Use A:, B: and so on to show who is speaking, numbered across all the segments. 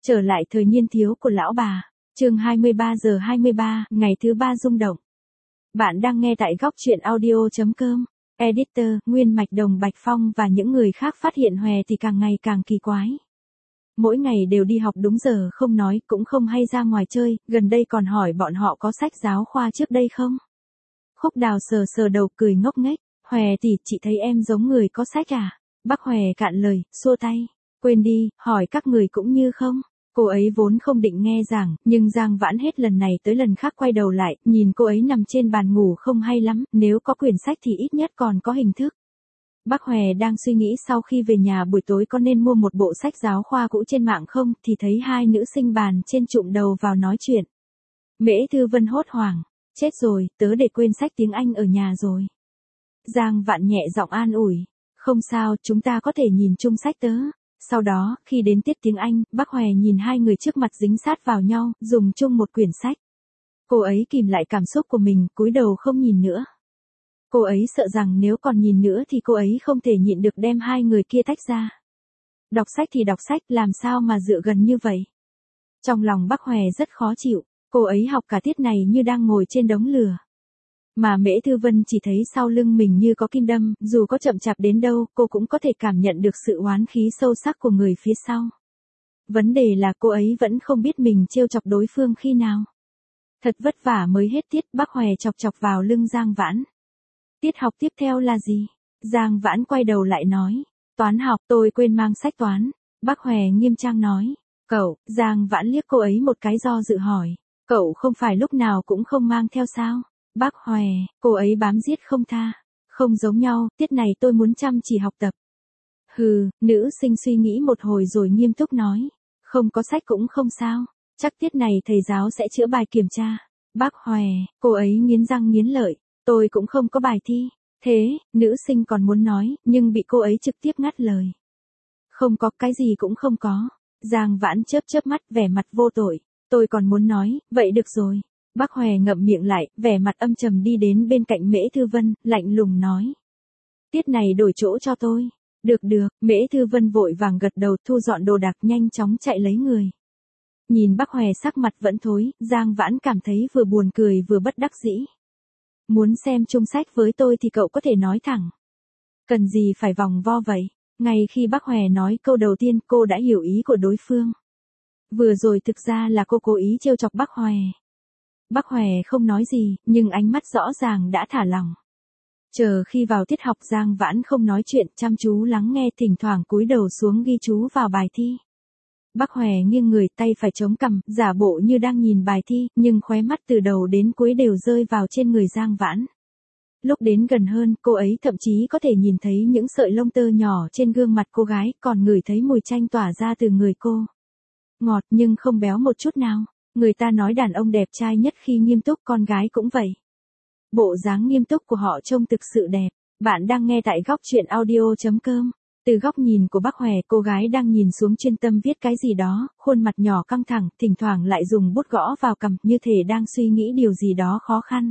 A: Trở lại thời niên thiếu của lão bà. Chương 23 giờ 23, ngày thứ 3 rung động. Bạn đang nghe tại góc truyện audio.com. Editor, Nguyên Mạch Đồng Bạch Phong và những người khác phát hiện Hòe thì càng ngày càng kỳ quái. Mỗi ngày đều đi học đúng giờ không nói, cũng không hay ra ngoài chơi, gần đây còn hỏi bọn họ có sách giáo khoa trước đây không. Khúc Đào sờ sờ đầu cười ngốc nghếch, Hòe thì chị thấy em giống người có sách à? Bác Hòe cạn lời, xua tay. Quên đi, hỏi các người cũng như không. Cô ấy vốn không định nghe giảng, nhưng Giang Vãn hết lần này tới lần khác quay đầu lại, nhìn cô ấy nằm trên bàn ngủ không hay lắm, nếu có quyển sách thì ít nhất còn có hình thức. Bác Hòe đang suy nghĩ sau khi về nhà buổi tối có nên mua một bộ sách giáo khoa cũ trên mạng không, thì thấy hai nữ sinh bàn trên chụm đầu vào nói chuyện. Mễ Thư Vân hốt hoảng, chết rồi, tớ để quên sách tiếng Anh ở nhà rồi. Giang Vãn nhẹ giọng an ủi, không sao, chúng ta có thể nhìn chung sách tớ. Sau đó, khi đến tiết tiếng Anh, bác Hòe nhìn hai người trước mặt dính sát vào nhau, dùng chung một quyển sách. Cô ấy kìm lại cảm xúc của mình, cúi đầu không nhìn nữa. Cô ấy sợ rằng nếu còn nhìn nữa thì cô ấy không thể nhịn được đem hai người kia tách ra. Đọc sách thì đọc sách, làm sao mà dựa gần như vậy? Trong lòng bác Hòe rất khó chịu, cô ấy học cả tiết này như đang ngồi trên đống lửa. Mà Mễ Thư Vân chỉ thấy sau lưng mình như có kim đâm, dù có chậm chạp đến đâu, cô cũng có thể cảm nhận được sự oán khí sâu sắc của người phía sau. Vấn đề là cô ấy vẫn không biết mình trêu chọc đối phương khi nào. Thật vất vả mới hết tiết, bác Hòe chọc chọc vào lưng Giang Vãn. Tiết học tiếp theo là gì? Giang Vãn quay đầu lại nói. Toán học, tôi quên mang sách toán. Bác Hòe nghiêm trang nói. Cậu, Giang Vãn liếc cô ấy một cái do dự hỏi. Cậu không phải lúc nào cũng không mang theo sao? Bác Hòe, cô ấy bám giết không tha. Không giống nhau, tiết này tôi muốn chăm chỉ học tập. Hừ, nữ sinh suy nghĩ một hồi rồi nghiêm túc nói. Không có sách cũng không sao. Chắc tiết này thầy giáo sẽ chữa bài kiểm tra. Bác Hòe, cô ấy nghiến răng nghiến lợi. Tôi cũng không có bài thi. Thế, nữ sinh còn muốn nói, nhưng bị cô ấy trực tiếp ngắt lời. Không có, cái gì cũng không có. Giang Vãn chớp chớp mắt vẻ mặt vô tội. Tôi còn muốn nói, vậy được rồi. Bác Hòe ngậm miệng lại, vẻ mặt âm trầm đi đến bên cạnh Mễ Thư Vân, lạnh lùng nói. Tiết này đổi chỗ cho tôi. Được được, Mễ Thư Vân vội vàng gật đầu thu dọn đồ đạc nhanh chóng chạy lấy người. Nhìn bác Hòe sắc mặt vẫn thối, Giang Vãn cảm thấy vừa buồn cười vừa bất đắc dĩ. Muốn xem chung sách với tôi thì cậu có thể nói thẳng. Cần gì phải vòng vo vậy? Ngay khi bác Hòe nói câu đầu tiên cô đã hiểu ý của đối phương. Vừa rồi thực ra là cô cố ý trêu chọc bác Hòe. Bác Hòe không nói gì, nhưng ánh mắt rõ ràng đã thả lỏng. Chờ khi vào tiết học Giang Vãn không nói chuyện, chăm chú lắng nghe, thỉnh thoảng cúi đầu xuống ghi chú vào bài thi. Bác Hòe nghiêng người, tay phải chống cằm, giả bộ như đang nhìn bài thi, nhưng khóe mắt từ đầu đến cuối đều rơi vào trên người Giang Vãn. Lúc đến gần hơn, cô ấy thậm chí có thể nhìn thấy những sợi lông tơ nhỏ trên gương mặt cô gái, còn ngửi thấy mùi chanh tỏa ra từ người cô. Ngọt nhưng không béo một chút nào. Người ta nói đàn ông đẹp trai nhất khi nghiêm túc, con gái cũng vậy. Bộ dáng nghiêm túc của họ trông thực sự đẹp. Bạn đang nghe tại góc truyện audio.com. Từ góc nhìn của bác Hòe, cô gái đang nhìn xuống chuyên tâm viết cái gì đó, khuôn mặt nhỏ căng thẳng, thỉnh thoảng lại dùng bút gõ vào cằm, như thể đang suy nghĩ điều gì đó khó khăn.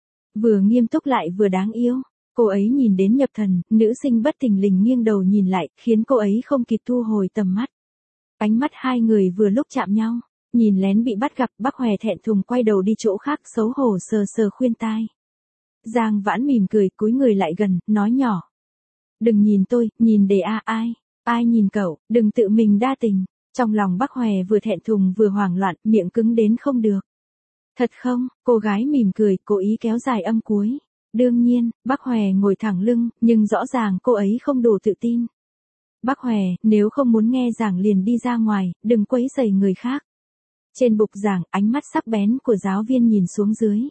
A: Vừa nghiêm túc lại vừa đáng yêu. Cô ấy nhìn đến nhập thần, nữ sinh bất thình lình nghiêng đầu nhìn lại, khiến cô ấy không kịp thu hồi tầm mắt. Ánh mắt hai người vừa lúc chạm nhau. Nhìn lén bị bắt gặp, bác Hòe thẹn thùng quay đầu đi chỗ khác, xấu hổ sờ sờ khuyên tai. Giang Vãn mỉm cười, cúi người lại gần, nói nhỏ. Đừng nhìn tôi, nhìn để ai? Ai nhìn cậu, đừng tự mình đa tình. Trong lòng bác Hòe vừa thẹn thùng vừa hoảng loạn, miệng cứng đến không được. Thật không? Cô gái mỉm cười, cố ý kéo dài âm cuối. Đương nhiên, bác Hòe ngồi thẳng lưng, nhưng rõ ràng cô ấy không đủ tự tin. Bác Hòe, nếu không muốn nghe giảng liền đi ra ngoài, đừng quấy rầy người khác. Trên bục giảng, ánh mắt sắc bén của giáo viên nhìn xuống dưới.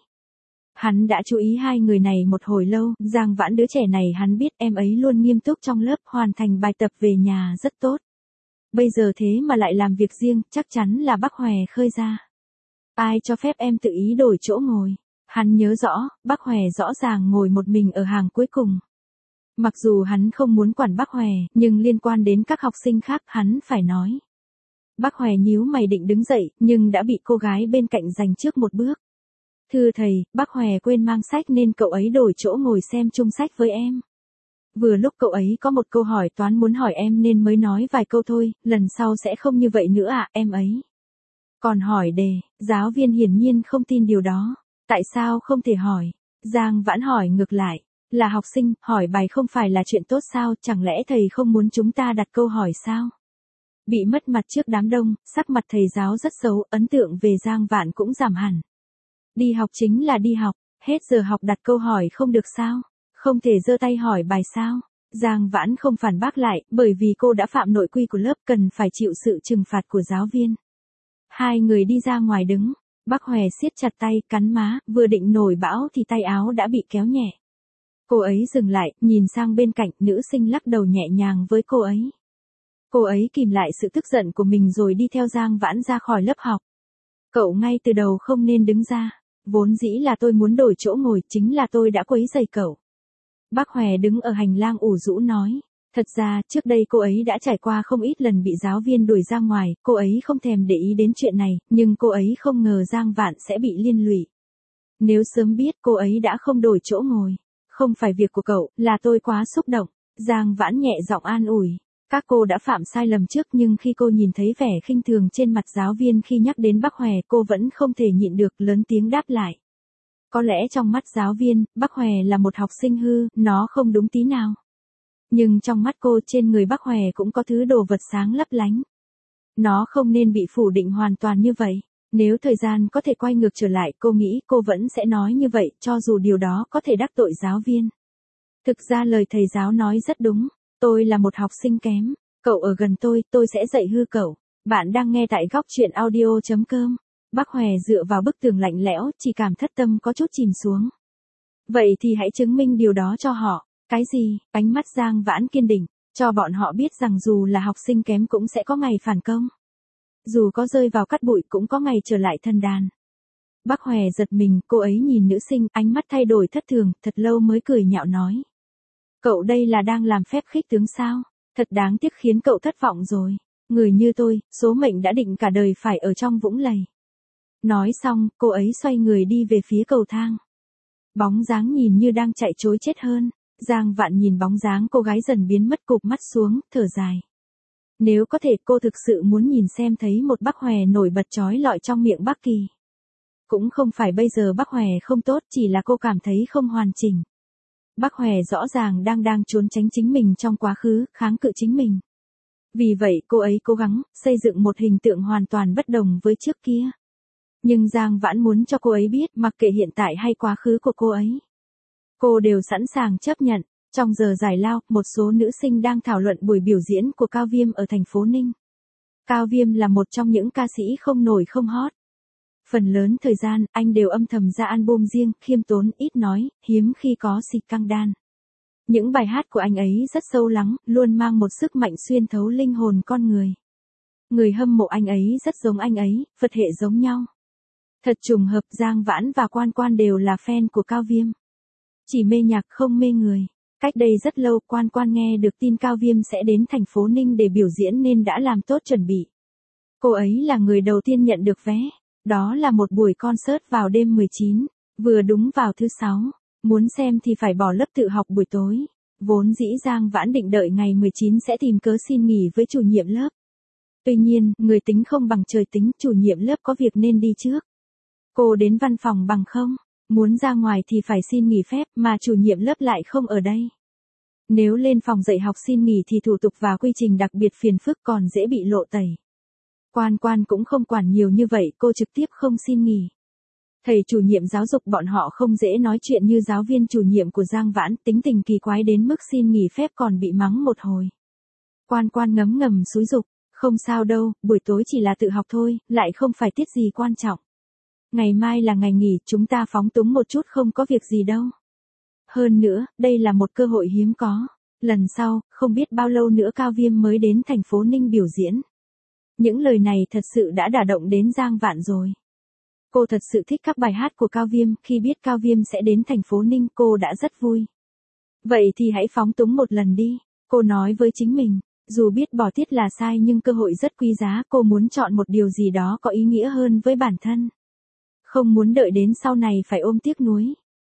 A: Hắn đã chú ý hai người này một hồi lâu, Giang Vãn đứa trẻ này hắn biết em ấy luôn nghiêm túc trong lớp, hoàn thành bài tập về nhà rất tốt. Bây giờ thế mà lại làm việc riêng, chắc chắn là bác Hòe khơi ra. Ai cho phép em tự ý đổi chỗ ngồi? Hắn nhớ rõ, bác Hòe rõ ràng ngồi một mình ở hàng cuối cùng. Mặc dù hắn không muốn quản bác Hòe, nhưng liên quan đến các học sinh khác hắn phải nói. Bác Hòe nhíu mày định đứng dậy, nhưng đã bị cô gái bên cạnh giành trước một bước. Thưa thầy, bác Hòe quên mang sách nên cậu ấy đổi chỗ ngồi xem chung sách với em. Vừa lúc cậu ấy có một câu hỏi toán muốn hỏi em nên mới nói vài câu thôi, lần sau sẽ không như vậy nữa à, em ấy. Còn hỏi đề, giáo viên hiển nhiên không tin điều đó. Tại sao không thể hỏi? Giang Vãn hỏi ngược lại. Là học sinh, hỏi bài không phải là chuyện tốt sao, chẳng lẽ thầy không muốn chúng ta đặt câu hỏi sao? Bị mất mặt trước đám đông, sắc mặt thầy giáo rất xấu, ấn tượng về Giang Vãn cũng giảm hẳn. Đi học chính là đi học, hết giờ học đặt câu hỏi không được sao? Không thể giơ tay hỏi bài sao? Giang Vãn không phản bác lại, bởi vì cô đã phạm nội quy của lớp cần phải chịu sự trừng phạt của giáo viên. Hai người đi ra ngoài đứng, Bác Hòe siết chặt tay, cắn má, vừa định nổi bão thì tay áo đã bị kéo nhẹ. Cô ấy dừng lại, nhìn sang bên cạnh, nữ sinh lắc đầu nhẹ nhàng với cô ấy. Cô ấy kìm lại sự tức giận của mình rồi đi theo Giang Vãn ra khỏi lớp học. Cậu ngay từ đầu không nên đứng ra, vốn dĩ là tôi muốn đổi chỗ ngồi, chính là tôi đã quấy rầy cậu. Bác Hòe đứng ở hành lang ủ rũ nói. Thật ra, trước đây cô ấy đã trải qua không ít lần bị giáo viên đuổi ra ngoài, cô ấy không thèm để ý đến chuyện này, nhưng cô ấy không ngờ Giang Vãn sẽ bị liên lụy. Nếu sớm biết cô ấy đã không đổi chỗ ngồi. Không phải việc của cậu, là tôi quá xúc động. Giang Vãn nhẹ giọng an ủi. Các cô đã phạm sai lầm trước nhưng khi cô nhìn thấy vẻ khinh thường trên mặt giáo viên khi nhắc đến Bác Hòe cô vẫn không thể nhịn được lớn tiếng đáp lại. Có lẽ trong mắt giáo viên, Bác Hòe là một học sinh hư, nó không đúng tí nào. Nhưng trong mắt cô trên người Bác Hòe cũng có thứ đồ vật sáng lấp lánh. Nó không nên bị phủ định hoàn toàn như vậy. Nếu thời gian có thể quay ngược trở lại cô nghĩ cô vẫn sẽ nói như vậy cho dù điều đó có thể đắc tội giáo viên. Thực ra lời thầy giáo nói rất đúng. Tôi là một học sinh kém. Cậu ở gần tôi sẽ dạy hư cậu. Bạn đang nghe tại góc truyện audio.com. Bác Hòe dựa vào bức tường lạnh lẽo, chỉ cảm thất tâm có chút chìm xuống. Vậy thì hãy chứng minh điều đó cho họ. Cái gì? Ánh mắt Giang Vãn kiên định, cho bọn họ biết rằng dù là học sinh kém cũng sẽ có ngày phản công. Dù có rơi vào cát bụi cũng có ngày trở lại thần đàn. Bác Hòe giật mình, cô ấy nhìn nữ sinh, ánh mắt thay đổi thất thường, thật lâu mới cười nhạo nói. Cậu đây là đang làm phép khích tướng sao? Thật đáng tiếc khiến cậu thất vọng rồi. Người như tôi, số mệnh đã định cả đời phải ở trong vũng lầy. Nói xong, cô ấy xoay người đi về phía cầu thang. Bóng dáng nhìn như đang chạy trối chết hơn. Giang Vãn nhìn bóng dáng cô gái dần biến mất cụp mắt xuống, thở dài. Nếu có thể cô thực sự muốn nhìn xem thấy một Bác Hòe nổi bật chói lọi trong miệng Bác Kỳ. Cũng không phải bây giờ Bác Hòe không tốt, chỉ là cô cảm thấy không hoàn chỉnh. Bác Hòe rõ ràng đang trốn tránh chính mình trong quá khứ, kháng cự chính mình. Vì vậy cô ấy cố gắng xây dựng một hình tượng hoàn toàn bất đồng với trước kia. Nhưng Giang Vãn muốn cho cô ấy biết mặc kệ hiện tại hay quá khứ của cô ấy. Cô đều sẵn sàng chấp nhận. Trong giờ giải lao, một số nữ sinh đang thảo luận buổi biểu diễn của Cao Viêm ở thành phố Ninh. Cao Viêm là một trong những ca sĩ không nổi không hot. Phần lớn thời gian, anh đều âm thầm ra album riêng, khiêm tốn, ít nói, hiếm khi có xịt căng đan. Những bài hát của anh ấy rất sâu lắng, luôn mang một sức mạnh xuyên thấu linh hồn con người. Người hâm mộ anh ấy rất giống anh ấy, Phật hệ giống nhau. Thật trùng hợp Giang Vãn và Quan Quan đều là fan của Cao Viêm. Chỉ mê nhạc không mê người. Cách đây rất lâu Quan Quan nghe được tin Cao Viêm sẽ đến thành phố Ninh để biểu diễn nên đã làm tốt chuẩn bị. Cô ấy là người đầu tiên nhận được vé. Đó là một buổi concert vào đêm 19, vừa đúng vào thứ 6. Muốn xem thì phải bỏ lớp tự học buổi tối. Vốn dĩ Giang Vãn định đợi ngày 19 sẽ tìm cớ xin nghỉ với chủ nhiệm lớp. Tuy nhiên, người tính không bằng trời tính, chủ nhiệm lớp có việc nên đi trước. Cô đến văn phòng bằng không? Muốn ra ngoài thì phải xin nghỉ phép mà chủ nhiệm lớp lại không ở đây. Nếu lên phòng dạy học xin nghỉ thì thủ tục và quy trình đặc biệt phiền phức còn dễ bị lộ tẩy. Quan Quan cũng không quản nhiều như vậy, cô trực tiếp không xin nghỉ. Thầy chủ nhiệm giáo dục bọn họ không dễ nói chuyện như giáo viên chủ nhiệm của Giang Vãn, tính tình kỳ quái đến mức xin nghỉ phép còn bị mắng một hồi. Quan Quan ngấm ngầm xúi giục, không sao đâu, buổi tối chỉ là tự học thôi, lại không phải tiết gì quan trọng. Ngày mai là ngày nghỉ, chúng ta phóng túng một chút không có việc gì đâu. Hơn nữa, đây là một cơ hội hiếm có. Lần sau, không biết bao lâu nữa Cao Viêm mới đến thành phố Ninh biểu diễn. Những lời này thật sự đã đả động đến Giang Vãn rồi. Cô thật sự thích các bài hát của Cao Viêm, khi biết Cao Viêm sẽ đến thành phố Ninh cô đã rất vui. Vậy thì hãy phóng túng một lần đi, cô nói với chính mình. Dù biết bỏ tiết là sai nhưng cơ hội rất quý giá, cô muốn chọn một điều gì đó có ý nghĩa hơn với bản thân. Không muốn đợi đến sau này phải ôm tiếc nuối.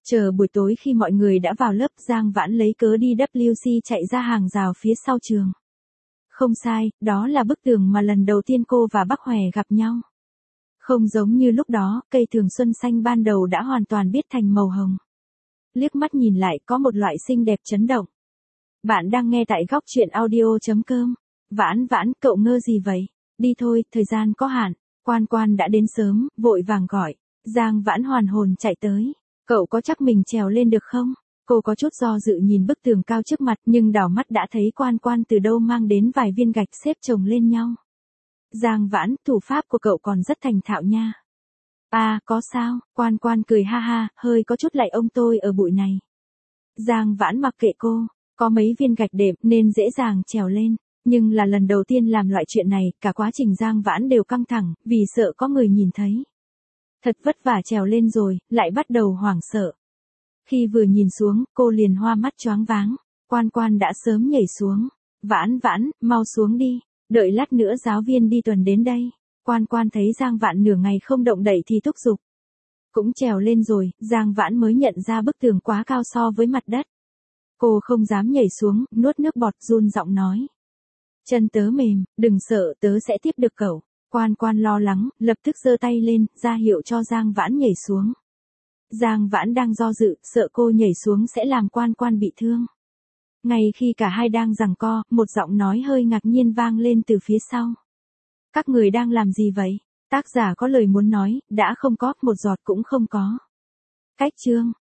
A: Chờ buổi tối khi mọi người đã vào lớp, Giang Vãn lấy cớ đi WC chạy ra hàng rào phía sau trường. Không sai, đó là bức tường mà lần đầu tiên cô và bác Hòe gặp nhau. Không giống như lúc đó, cây thường xuân xanh ban đầu đã hoàn toàn biết thành màu hồng. Liếc mắt nhìn lại có một loại xinh đẹp chấn động. Bạn đang nghe tại góc chuyện audio.com. Vãn Vãn, cậu ngơ gì vậy? Đi thôi, thời gian có hạn. Quan Quan đã đến sớm, vội vàng gọi. Giang Vãn hoàn hồn chạy tới. Cậu có chắc mình trèo lên được không? Cô có chút do dự nhìn bức tường cao trước mặt, nhưng đảo mắt đã thấy Quan Quan từ đâu mang đến vài viên gạch xếp chồng lên nhau. Giang Vãn, thủ pháp của cậu còn rất thành thạo nha. À, có sao? Quan Quan cười ha ha, hơi có chút lạy ông tôi ở bụi này. Giang Vãn mặc kệ cô, có mấy viên gạch đệm nên dễ dàng trèo lên. Nhưng là lần đầu tiên làm loại chuyện này, cả quá trình Giang Vãn đều căng thẳng, vì sợ có người nhìn thấy. Thật vất vả trèo lên rồi, lại bắt đầu hoảng sợ. Khi vừa nhìn xuống, cô liền hoa mắt choáng váng. Quan Quan đã sớm nhảy xuống. Vãn Vãn, mau xuống đi, đợi lát nữa giáo viên đi tuần đến đây. Quan Quan thấy Giang Vãn nửa ngày không động đậy thì thúc giục. Cũng trèo lên rồi, Giang Vãn mới nhận ra bức tường quá cao so với mặt đất. Cô không dám nhảy xuống, nuốt nước bọt run giọng nói. Chân tớ mềm, đừng sợ, tớ sẽ tiếp được cậu. Quan Quan lo lắng, lập tức giơ tay lên, ra hiệu cho Giang Vãn nhảy xuống. Giang Vãn đang do dự, sợ cô nhảy xuống sẽ làm Quan Quan bị thương. Ngay khi cả hai đang giằng co, một giọng nói hơi ngạc nhiên vang lên từ phía sau. Các người đang làm gì vậy? Tác giả có lời muốn nói, đã không có, một giọt cũng không có. Cách chương.